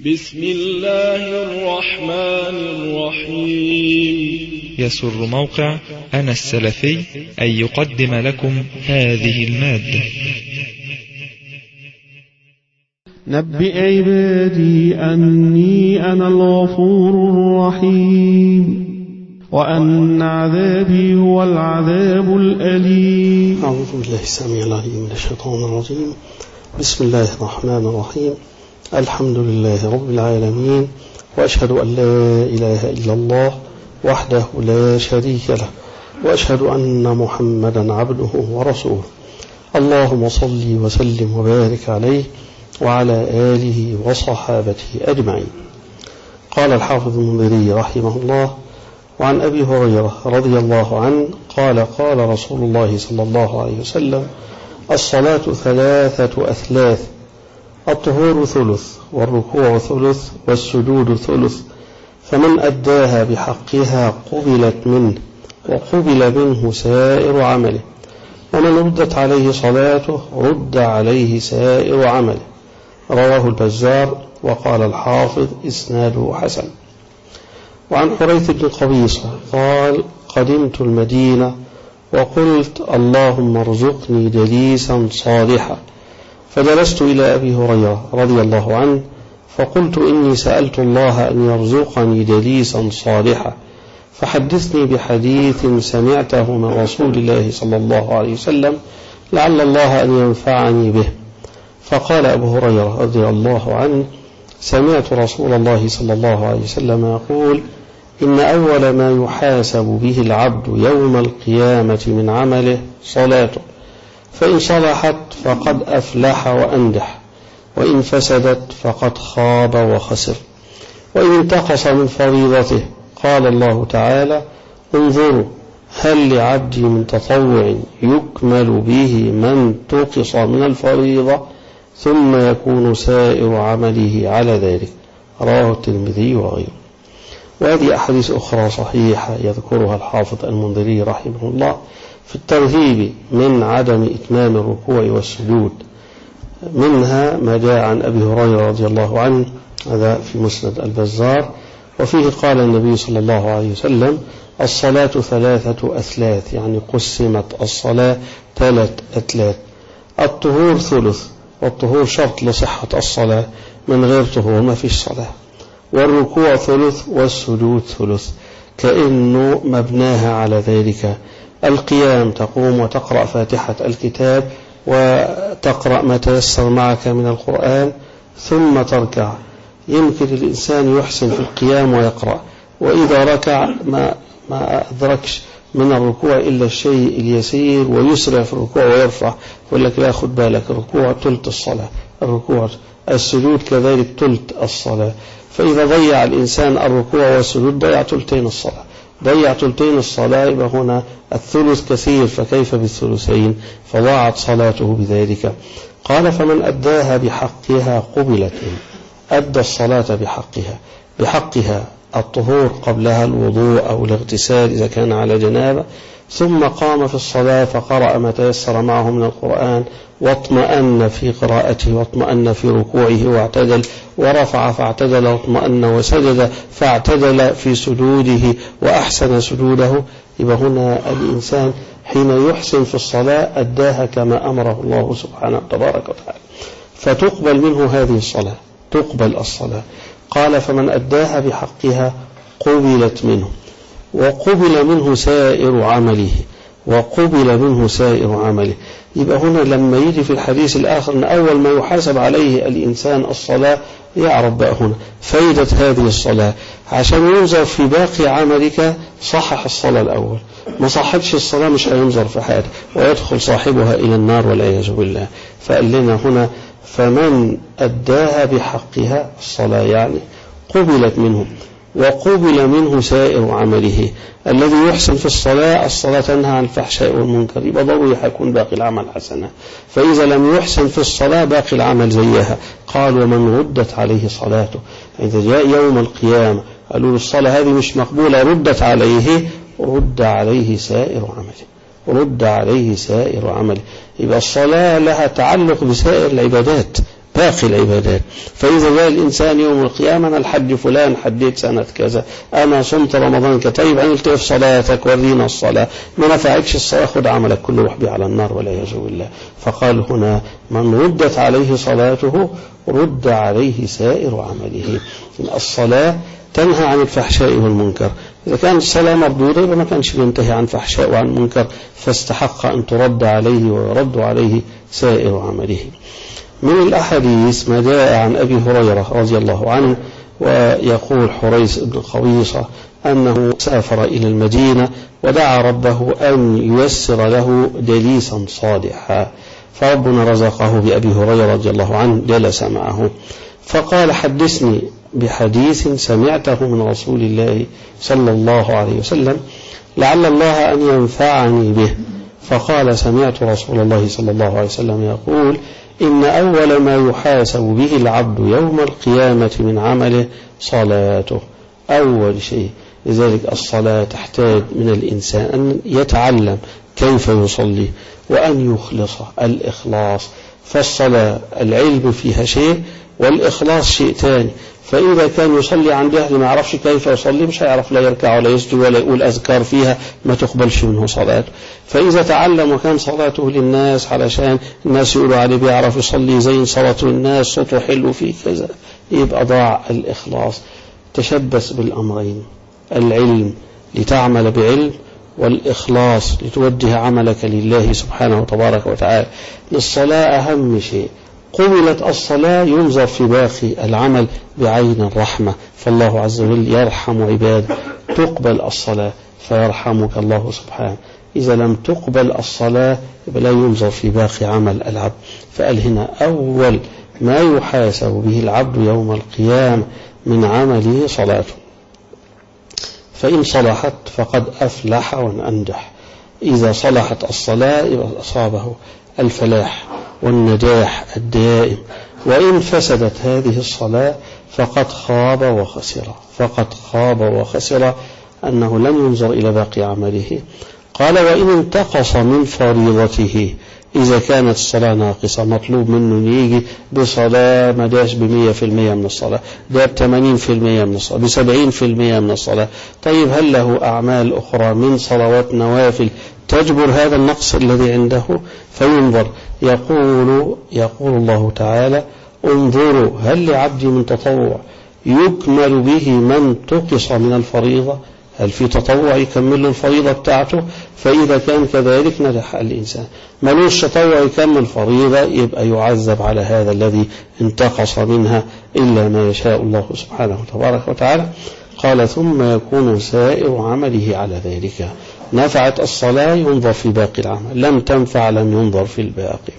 بسم الله الرحمن الرحيم. يسر موقع أنا السلفي أن يقدم لكم هذه المادة. نبئ عبادي أني أنا الغفور الرحيم وأن عذابي هو العذاب الأليم. أعوذ بالله السميع العليم من الشيطان الرجيم. بسم الله الرحمن الرحيم. الحمد لله رب العالمين، وأشهد أن لا إله إلا الله وحده لا شريك له، وأشهد أن محمدا عبده ورسوله. اللهم صل وسلم وبارك عليه وعلى آله وصحابته أجمعين. قال الحافظ المنذري رحمه الله: وعن أبي هريرة رضي الله عنه قال: قال رسول الله صلى الله عليه وسلم: الصلاة ثلاثة أثلاث، الطهور ثلث، والركوع ثلث، والسجود ثلث، فمن أداها بحقها قبلت منه وقبل منه سائر عمله، ومن ردت عليه صلاته رد عليه سائر عمله. رواه البزار، وقال الحافظ إسناده حسن. وعن حريث بن قبيصة قال: قدمت المدينة وقلت: اللهم ارزقني جليسا صالحا، فجلست إلى أبي هريرة رضي الله عنه فقلت: إني سألت الله أن يرزقني جليسا صالحا، فحدثني بحديث سمعته من رسول الله صلى الله عليه وسلم لعل الله أن ينفعني به. فقال أبو هريرة رضي الله عنه: سمعت رسول الله صلى الله عليه وسلم يقول: إن أول ما يحاسب به العبد يوم القيامة من عمله صلاته، فإن صلحت فقد أفلح وأنجح، وإن فسدت فقد خاب وخسر. وإن انتقص من فريضته قال الله تعالى: انظروا هل لعبدي من تطوع يكمل به من انتقص من الفريضة، ثم يكون سائر عمله على ذلك. رواه الترمذي وغيره. وهذه أحاديث أخرى صحيحة يذكرها الحافظ المنذري رحمه الله في الترهيب من عدم إتمام الركوع والسجود. منها ما جاء عن أبي هريرة رضي الله عنه، هذا في مسند البزار، وفيه قال النبي صلى الله عليه وسلم: الصلاة ثلاثة أثلاث، يعني قسمت الصلاة ثلاث أثلاث. الطهور ثلث، والطهور شرط لصحة الصلاة، من غير طهور ما فيش صلاة. والركوع ثلث، والسجود ثلث، كأنه مبناها على ذلك. القيام تقوم وتقرأ فاتحة الكتاب وتقرأ ما تيسر معك من القرآن ثم تركع. يمكن الإنسان يحسن في القيام ويقرأ، وإذا ركع ما أدركش من الركوع إلا الشيء اليسير ويسرع في الركوع ويرفع، يقول لك لا، خد بالك، الركوع تلت الصلاة، الركوع السجود كذلك تلت الصلاة. فإذا ضيع الإنسان الركوع والسجود ضيع تلتين الصلاة، ضيع تلتين الصلاة، يبقى هنا الثلث كثير، فكيف بالثلثين؟ فضاعت صلاته بذلك. قال: فمن أداها بحقها قبلت منه. أدى الصلاة بحقها الطهور قبلها الوضوء أو الاغتسال إذا كان على جنابة، ثم قام في الصلاة فقرأ ما تيسر معه من القرآن، واطمأن في قراءته، واطمأن في ركوعه واعتدل، ورفع فاعتدل، واطمأن وسجد فاعتدل في سجوده وأحسن سجوده. يبقى هنا الإنسان حين يحسن في الصلاة أداها كما أمره الله سبحانه تبارك وتعالى، فتقبل منه هذه الصلاة، تقبل الصلاة. قال: فمن أداها بحقها قبلت منه وقبل منه سائر عمله، وقبل منه سائر عمله. يبقى هنا لما يجي في الحديث الآخر أن أول ما يحاسب عليه الإنسان الصلاة، يعرف بقى هنا فائدة هذه الصلاة، عشان ينظر في باقي عملك. صحح الصلاة الأول، ما صحتش الصلاة مش هينظر في حاجة ويدخل صاحبها إلى النار والعياذ بالله. فقال لنا هنا: فمن أداها بحقها الصلاة، يعني قبلت منه وقبل منه سائر عمله. الذي يحسن في الصلاة تنهى عن الفحشاء والمنكر، يبقى ضروري هيكون باقي العمل حسنة. فإذا لم يحسن في الصلاة باقي العمل زيها. قال: ومن ردت عليه صلاته، إذا جاء يوم القيامة قالوا له الصلاة هذه مش مقبولة، ردت عليه، رد عليه سائر عمله، رد عليه سائر عمله. يبقى الصلاة لها تعلق بسائر العبادات، باقي العبادات. فإذا جاء الإنسان يوم القيامة أنا الحج فلان حديت سنة كذا، أنا صمت رمضان كذا، طيب عملت إيه في صلاتك؟ ورينا الصلاة. ما نفعتش الصلاة خد عملك كله روح بيه على النار والعياذ بالله. فقال هنا من ردت عليه صلاته رد عليه سائر عمله. الصلاة تنهى عن الفحشاء والمنكر. إذا كانت الصلاة مردودة يبقى ما كانش بينتهي عن فحشاء وعن منكر، فاستحق أن ترد عليه ويرد عليه سائر عمله. من الأحاديث ما جاء عن أبي هريرة رضي الله عنه، ويقول حريث بن قويصة أنه سافر إلى المدينة ودعا ربه أن ييسر له دليسا صالحا، فربنا رزقه بأبي هريرة رضي الله عنه جلس معه فقال حدثني بحديث سمعته من رسول الله صلى الله عليه وسلم لعل الله أن ينفعني به. فقال سمعت رسول الله صلى الله عليه وسلم يقول إن أول ما يحاسب به العبد يوم القيامة من عمله صلاته. أول شيء. لذلك الصلاة تحتاج من الإنسان أن يتعلم كيف يصلي وأن يخلص الإخلاص. فالصلاة العلم فيها شيء والإخلاص شيء ثاني. فإذا كان يصلي عن جهل ما يعرفش كيف يصلي مش هيعرف لا يركع ولا يسجد ولا يقول أذكار فيها ما تقبلش منه صلاته. فإذا تعلم وكان صلاته للناس علشان الناس يقولوا عليه بيعرف يصلي زي صلاته الناس صوته حلو فيه كذا يبقى ضاع الإخلاص. تشبث بالأمرين، العلم لتعمل بعلم والإخلاص لتوجه عملك لله سبحانه وتبارك وتعالى. الصلاة أهم شيء. قبلت الصلاة ينظر في باقي العمل بعين الرحمة، فالله عز وجل يرحم عباده. تقبل الصلاة فيرحمك الله سبحانه. إذا لم تقبل الصلاة لا ينظر في باقي عمل العبد. فقال هنا أول ما يحاسب به العبد يوم القيامة من عمله صلاته، فإن صلحت فقد أفلح وأنجح. إذا صلحت الصلاة أصابه الفلاح والنجاح الدائم. وإن فسدت هذه الصلاة فقد خاب وخسر. فقد خاب وخسر أنه لم ينظر إلى باقي عمله. قال وإن انتقص من فريضته، إذا كانت الصلاة ناقصة مطلوب منه يجي بصلاة ما داش 100% من الصلاة، ده 80% من الصلاة، 70% من الصلاة. طيب هل له أعمال أخرى من صلوات نوافل تجبر هذا النقص الذي عنده؟ فينظر. يقول الله تعالى انظروا هل لعبدي من تطوع يكمل به من تقص من الفريضة؟ هل في تطوع يكمل الفريضة بتاعته؟ فإذا كان كذلك نجح الإنسان. ملوش تطوع يكمل الفريضة يبقى يعذب على هذا الذي انتقص منها إلا ما يشاء الله سبحانه وتبارك وتعالى. قال ثم يكون سائر عمله على ذلك. نفعت الصلاة ينظر في باقي العمل، لم تنفع لم ينظر في الباقي.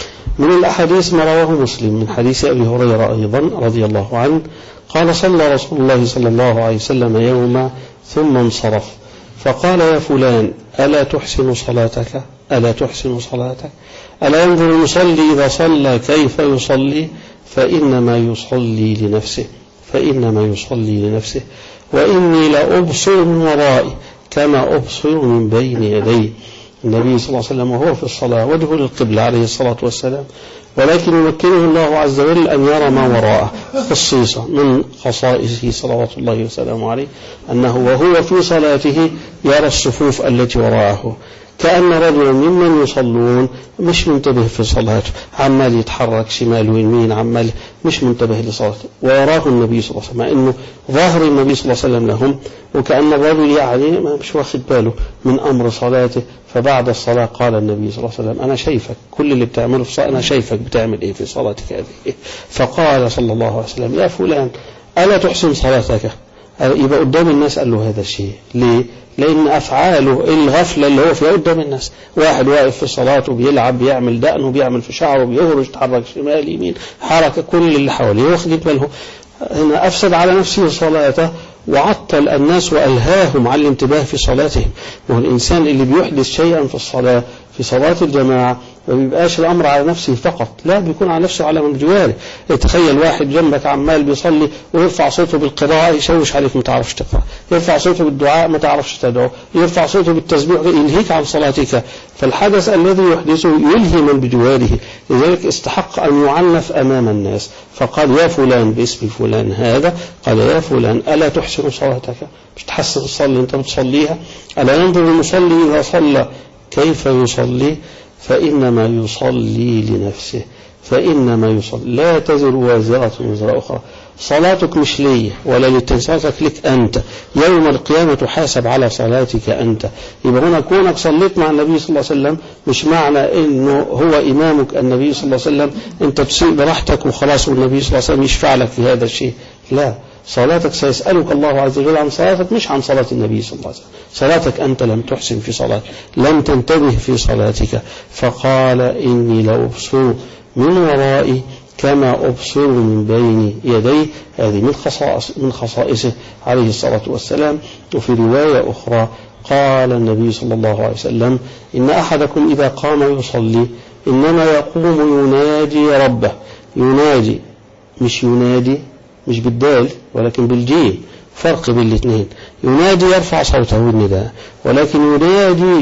من الأحاديث ما رواه مسلم من حديث أبي هريرة أيضا رضي الله عنه قال صلى رسول الله صلى الله عليه وسلم يوما ثم انصرف فقال يا فلان ألا تحسن صلاتك؟ ألا تحسن صلاتك؟ ألا ينظر المصلي إذا صلى كيف يصلي؟ فإنما يصلي لنفسه. فإنما يصلي لنفسه. وإني لأبصر من ورائي كما أبصر من بين يدي. النبي صلى الله عليه وسلم وهو في الصلاة وجهه للقبلة عليه الصلاة والسلام، ولكن يمكنه الله عز وجل أن يرى ما وراءه. خصيصة من خصائصه صلوات الله وسلامه عليه أنه وهو في صلاته يرى الصفوف التي وراءه، كأن رجلا ممن يصلون مش منتبه في صلاته، عمال يتحرك شمال ويمين، عمال مش منتبه لصلاته. ويراه النبي صلى الله عليه وسلم إنه ظاهر النبي صلى الله عليه وسلم لهم، وكأن الرجل يعني مش واخد باله من أمر صلاته. فبعد الصلاة قال النبي صلى الله عليه وسلم أنا شايفك، كل اللي بتعمله في الصلاة أنا شايفك بتعمل إيه في صلاتك هذه. فقال صلى الله عليه وسلم يا فلان ألا تحسن صلاتك؟ يبقى قدام الناس قال له هذا الشيء. ليه؟ لأن أفعاله الغفلة اللي هو فيها قدام الناس. واحد واقف في صلاته بيلعب، بيعمل دقنه، بيعمل في شعره، بيهرج، يتحرك شمال يمين، حركة كل اللي حواليه واخد باله. هنا أفسد على نفسه صلاته وعطل الناس وألهاهم عن الانتباه في صلاتهم. والإنسان اللي بيحدث شيئا في الصلاة في صلاة الجماعة ما بيبقاش الأمر على نفسه فقط، لا بيكون على نفسه على من جواره. تخيل واحد جنبك عمال بيصلي ويرفع صوته بالقراءة يشوش عليك ما تعرفش تقرأ، يرفع صوته بالدعاء ما تعرفش تدعو، يرفع صوته بالتسبيح ينهيك عن صلاتك. فالحدث الذي يحدثه يلهي من بجواره، لذلك استحق أن يعنف أمام الناس، فقال يا فلان باسم فلان هذا، قال يا فلان ألا تحسن صلاتك؟ مش تحسن تصلي أنت بتصليها؟ ألا ينظر المصلي إذا صلى كيف يصلي؟ فإنما يصلي لنفسه، فإنما يصلي، لا تزر وازرة وزر أخرى. صلاتك مش لي ولا لتنساتك لك أنت، يوم القيامة تحاسب على صلاتك أنت. يبقى هنا كونك صليت مع النبي صلى الله عليه وسلم مش معنى إنه هو إمامك النبي صلى الله عليه وسلم أنت تسيء براحتك وخلاص والنبي صلى الله عليه وسلم يشفع لك في هذا الشيء، لا. صلاتك سيسألك الله عز وجل عن صلاتك مش عن صلاة النبي صلى الله عليه وسلم. صلاتك أنت لم تحسن في صلاتك، لم تنتبه في صلاتك. فقال إني لأبصر من ورائي كما أبصر من بين يديه. هذه من خصائصه عليه الصلاة والسلام. وفي رواية أخرى قال النبي صلى الله عليه وسلم إن أحدكم إذا قام يصلي إنما يقوم يناجي ربه. يناجي مش ينادي، مش بالدال ولكن بالجيم، فرق بين الاثنين. ينادي يرفع صوته بالنداء، ولكن ينادي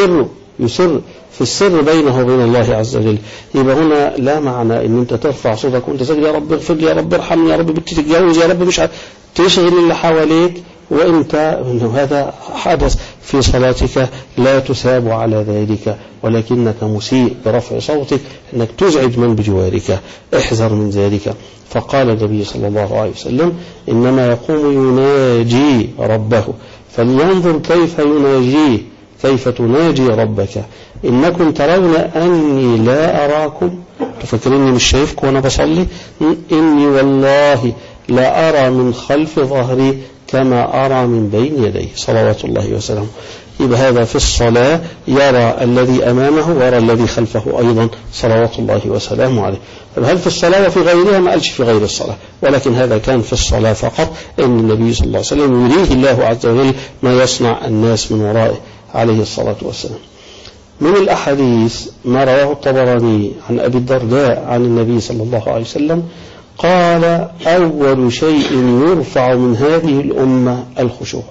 يسر في السر بينه وبين الله عز وجل. يبقى هنا لا معنى ان انت ترفع صوتك وانت تقول يا رب اغفر لي، يا رب ارحمني، يا رب بنتي تتجوز، يا رب مش تشغل اللي حواليك، وانت انه هذا حدث في صلاتك لا تثاب على ذلك، ولكنك مسيء برفع صوتك انك تزعج من بجوارك. احذر من ذلك. فقال النبي صلى الله عليه وسلم إنما يقوم يناجي ربه، فلينظر كيف يناجيه، كيف تناجي ربك. إنكم ترون أني لا أراكم، تفكريني مش شايفكم وأنا بصلي؟ إني والله لا أرى من خلف ظهري كما أرى من بين يديه صلوات الله وسلامه. يبقى هذا في الصلاة يرى الذي أمامه ويرى الذي خلفه أيضا صلوات الله وسلامه عليه. هل في الصلاة وفي غيرها؟ ما قالش في غير الصلاة، ولكن هذا كان في الصلاة فقط، أن النبي صلى الله عليه وسلم يريه الله عز وجل ما يصنع الناس من ورائه عليه الصلاة والسلام. من الأحاديث ما رواه الطبراني عن أبي الدرداء عن النبي صلى الله عليه وسلم قال أول شيء يرفع من هذه الأمة الخشوع.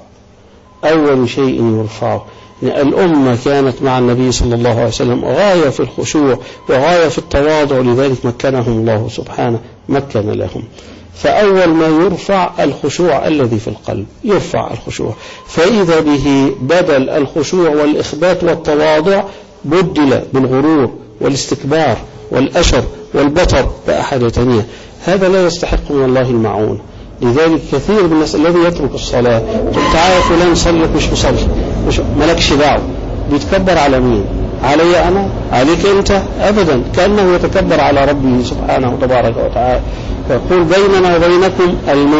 أول شيء يرفعه، الأمة كانت مع النبي صلى الله عليه وسلم غاية في الخشوع وغاية في التواضع، لذلك مكنهم الله سبحانه، مكن لهم. فأول ما يرفع الخشوع الذي في القلب، يرفع الخشوع، فإذا به بدل الخشوع والإخبات والتواضع بدل بالغرور والاستكبار والأشر والبطر بأحد ثانية. هذا لا يستحق من الله المعون. لذلك كثير من الناس الذي يترك الصلاة قلت تعالى فلان صلت مش مصلي، مش ملكش دعوة، بيتكبر على مين؟ علي أنا؟ عليك أنت؟ أبدا، كأنه يتكبر على ربه سبحانه تبارك وتعالى. يقول بيننا وبينكم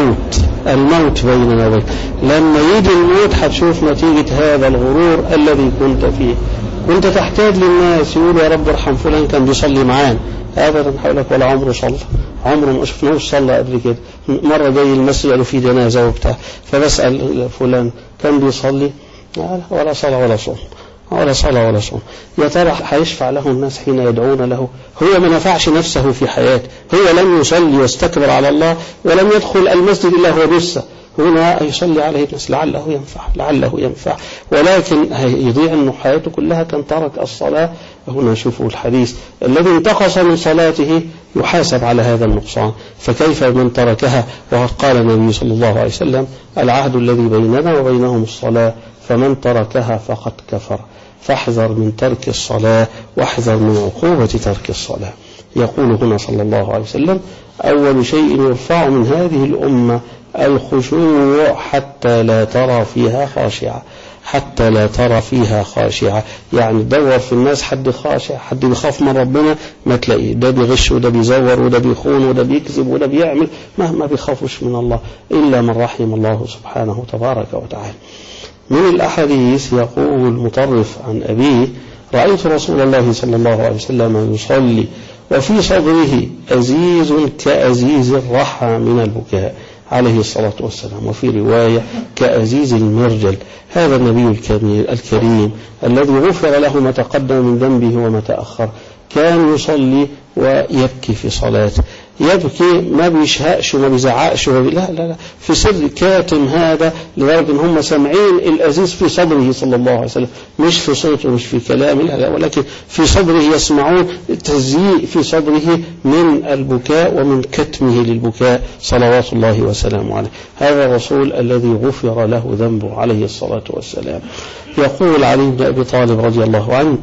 الموت بيننا وبينكم. لما يجي الموت هتشوف نتيجة هذا الغرور الذي كنت فيه. كنت تحتاج للناس يقولوا يا رب ارحم فلان كان بيصلي معانا، أبدا حولك ولا عمره صلى، عمره ما شفناهوش صلى قبل كده. مرة جاي المسجد قالوا فيه جنازة وبتاع، فبسأل فلان كان بيصلي؟ ولا صلاة ولا صوم، ولا صلاة ولا صوم. يا ترى هيشفع له الناس حين يدعون له؟ هو ما نفعش نفسه في حياته، هو لم يصلي واستكبر على الله ولم يدخل المسجد إلا هو جثة. هنا يصلي عليه الناس لعله ينفع، ولكن يضيع أنه حياته كلها كان ترك الصلاة. هنا شوفوا الحديث الذي انتقص من صلاته يحاسب على هذا النقصان، فكيف من تركها؟ وقد قال النبي صلى الله عليه وسلم العهد الذي بيننا وبينهم الصلاة، فمن تركها فقد كفر. فاحذر من ترك الصلاة واحذر من عقوبة ترك الصلاة. يقول هنا صلى الله عليه وسلم أول شيء يرفع من هذه الأمة الخشوع حتى لا ترى فيها خاشعة، حتى لا ترى فيها خاشعة. يعني دور في الناس حد خاشع، حد بيخاف من ربنا ما تلاقيه، ده بيغش وده بيزور وده بيخون وده بيكذب وده بيعمل، ما بيخافوش من الله إلا من رحم الله سبحانه تبارك وتعالى. من الأحاديث يقول مطرف عن أبيه رأيت رسول الله صلى الله عليه وسلم يصلي وفي صدره أزيز كأزيز الرحى من البكاء. عليه الصلاة والسلام. وفي رواية كأزيز المرجل. هذا النبي الكريم الذي غفر له ما تقدم من ذنبه وما تأخر كان يصلي ويبكي في صلاته، يبكي ما بيشهقش وما بيزعقش لا في سر كاتم هذا، لدرجة ان هم سامعين الأزيز في صدره صلى الله عليه وسلم، مش في صوته مش في كلامه لا ولكن في صدره، يسمعون التزييء في صدره من البكاء ومن كتمه للبكاء صلوات الله وسلامه عليه. هذا الرسول الذي غفر له ذنبه عليه الصلاة والسلام. يقول علي بن أبي طالب رضي الله عنه: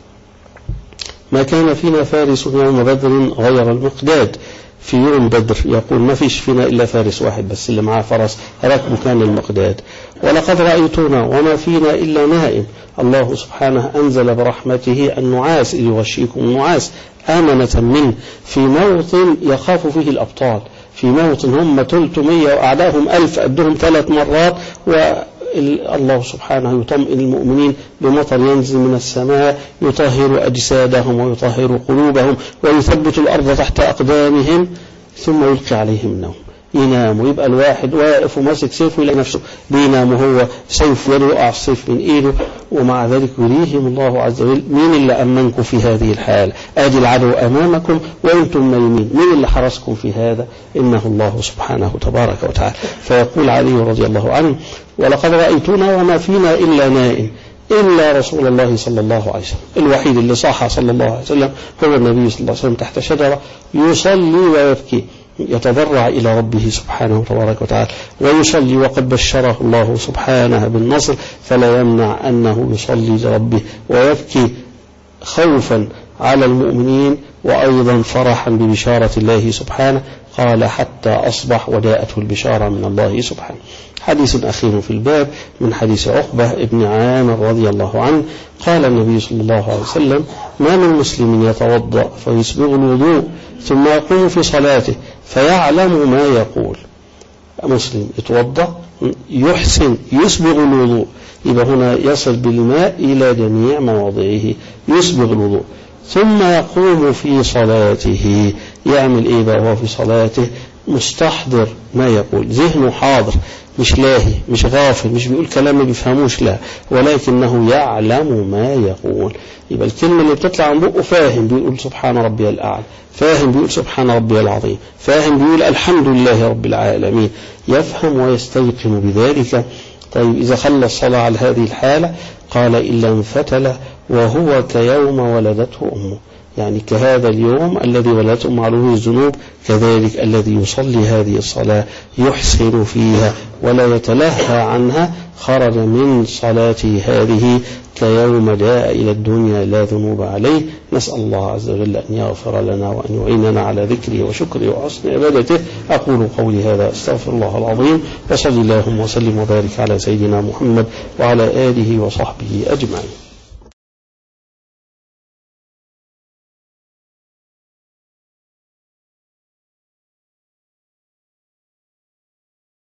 ما كان فينا فارس يوم بدر غير المقداد. في يوم بدر يقول ما فيش فينا إلا فارس واحد بس اللي معاه فرس ركبه كان المقداد. ولقد رأيتنا وما فينا إلا نائم. الله سبحانه أنزل برحمته النعاس إذ يغشيكم النعاس آمنة منه في موطن يخاف فيه الأبطال، في موطن هم 300 وأعداهم 1000 أدهم 3 مرات، الله سبحانه يطمئن المؤمنين بمطر ينزل من السماء يطهر أجسادهم ويطهر قلوبهم ويثبت الأرض تحت أقدامهم ثم يلقي عليهم النوم، ينام ويبقى الواحد واقف وماسك سيفه إلى نفسه بينام وهو سيف يده يقع السيف من إيده، ومع ذلك يريهم الله عز وجل مين اللي أمنكم في هذه الحال؟ آدي العدو أمامكم وأنتم نايمين، مين اللي حرسكم في هذا؟ إنه الله سبحانه تبارك وتعالى. فيقول علي رضي الله عنه: ولقد رأيتنا وما فينا إلا نائم إلا رسول الله صلى الله عليه وسلم. الوحيد اللي صاح صلى الله عليه وسلم هو النبي صلى الله عليه وسلم تحت شجرة يصلي ويبكي، يتضرع إلى ربه سبحانه تبارك وتعالى ويصلي، وقد بشره الله سبحانه بالنصر، فلا يمنع أنه يصلي لربه ويبكي خوفا على المؤمنين وأيضا فرحا ببشارة الله سبحانه. قال: حتى أصبح وداءته البشارة من الله سبحانه. حديث أخير في الباب من حديث عقبة ابن عامر رضي الله عنه قال النبي صلى الله عليه وسلم: ما من مسلم يتوضأ فيسبغ الوضوء ثم يقوم في صلاته فيعلم ما يقول. مسلم يتوضأ يحسن يسبغ الوضوء، يبقى هنا يصل بالماء إلى جميع مواضعه، يسبغ الوضوء ثم يقوم في صلاته. يعمل إيه بقى وهو في صلاته؟ مستحضر ما يقول، ذهنه حاضر، مش لاهي مش غافل، مش بيقول كلام ما بيفهموش لا، ولكنه يعلم ما يقول. يبقى الكلمة اللي بتطلع عن بقه فاهم بيقول سبحان ربي الأعلى، فاهم بيقول سبحان ربي العظيم، فاهم بيقول الحمد لله رب العالمين، يفهم ويستيقن بذلك. طيب إذا خلى الصلاة على هذه الحالة قال: إلا انفتل وهو كيوم ولدته أمه، يعني كهذا اليوم الذي ولدته أمه على الذنوب، كذلك الذي يصلي هذه الصلاة يحسن فيها ولا يتلهى عنها خرج من صلاته هذه كيوم جاء إلى الدنيا لا ذنوب عليه. نسأل الله عز وجل أن يغفر لنا وأن يعيننا على ذكره وشكره وحسن عبادته. أقول قولي هذا أستغفر الله العظيم، وصلي اللهم وسلم وبارك على سيدنا محمد وعلى آله وصحبه أجمعين.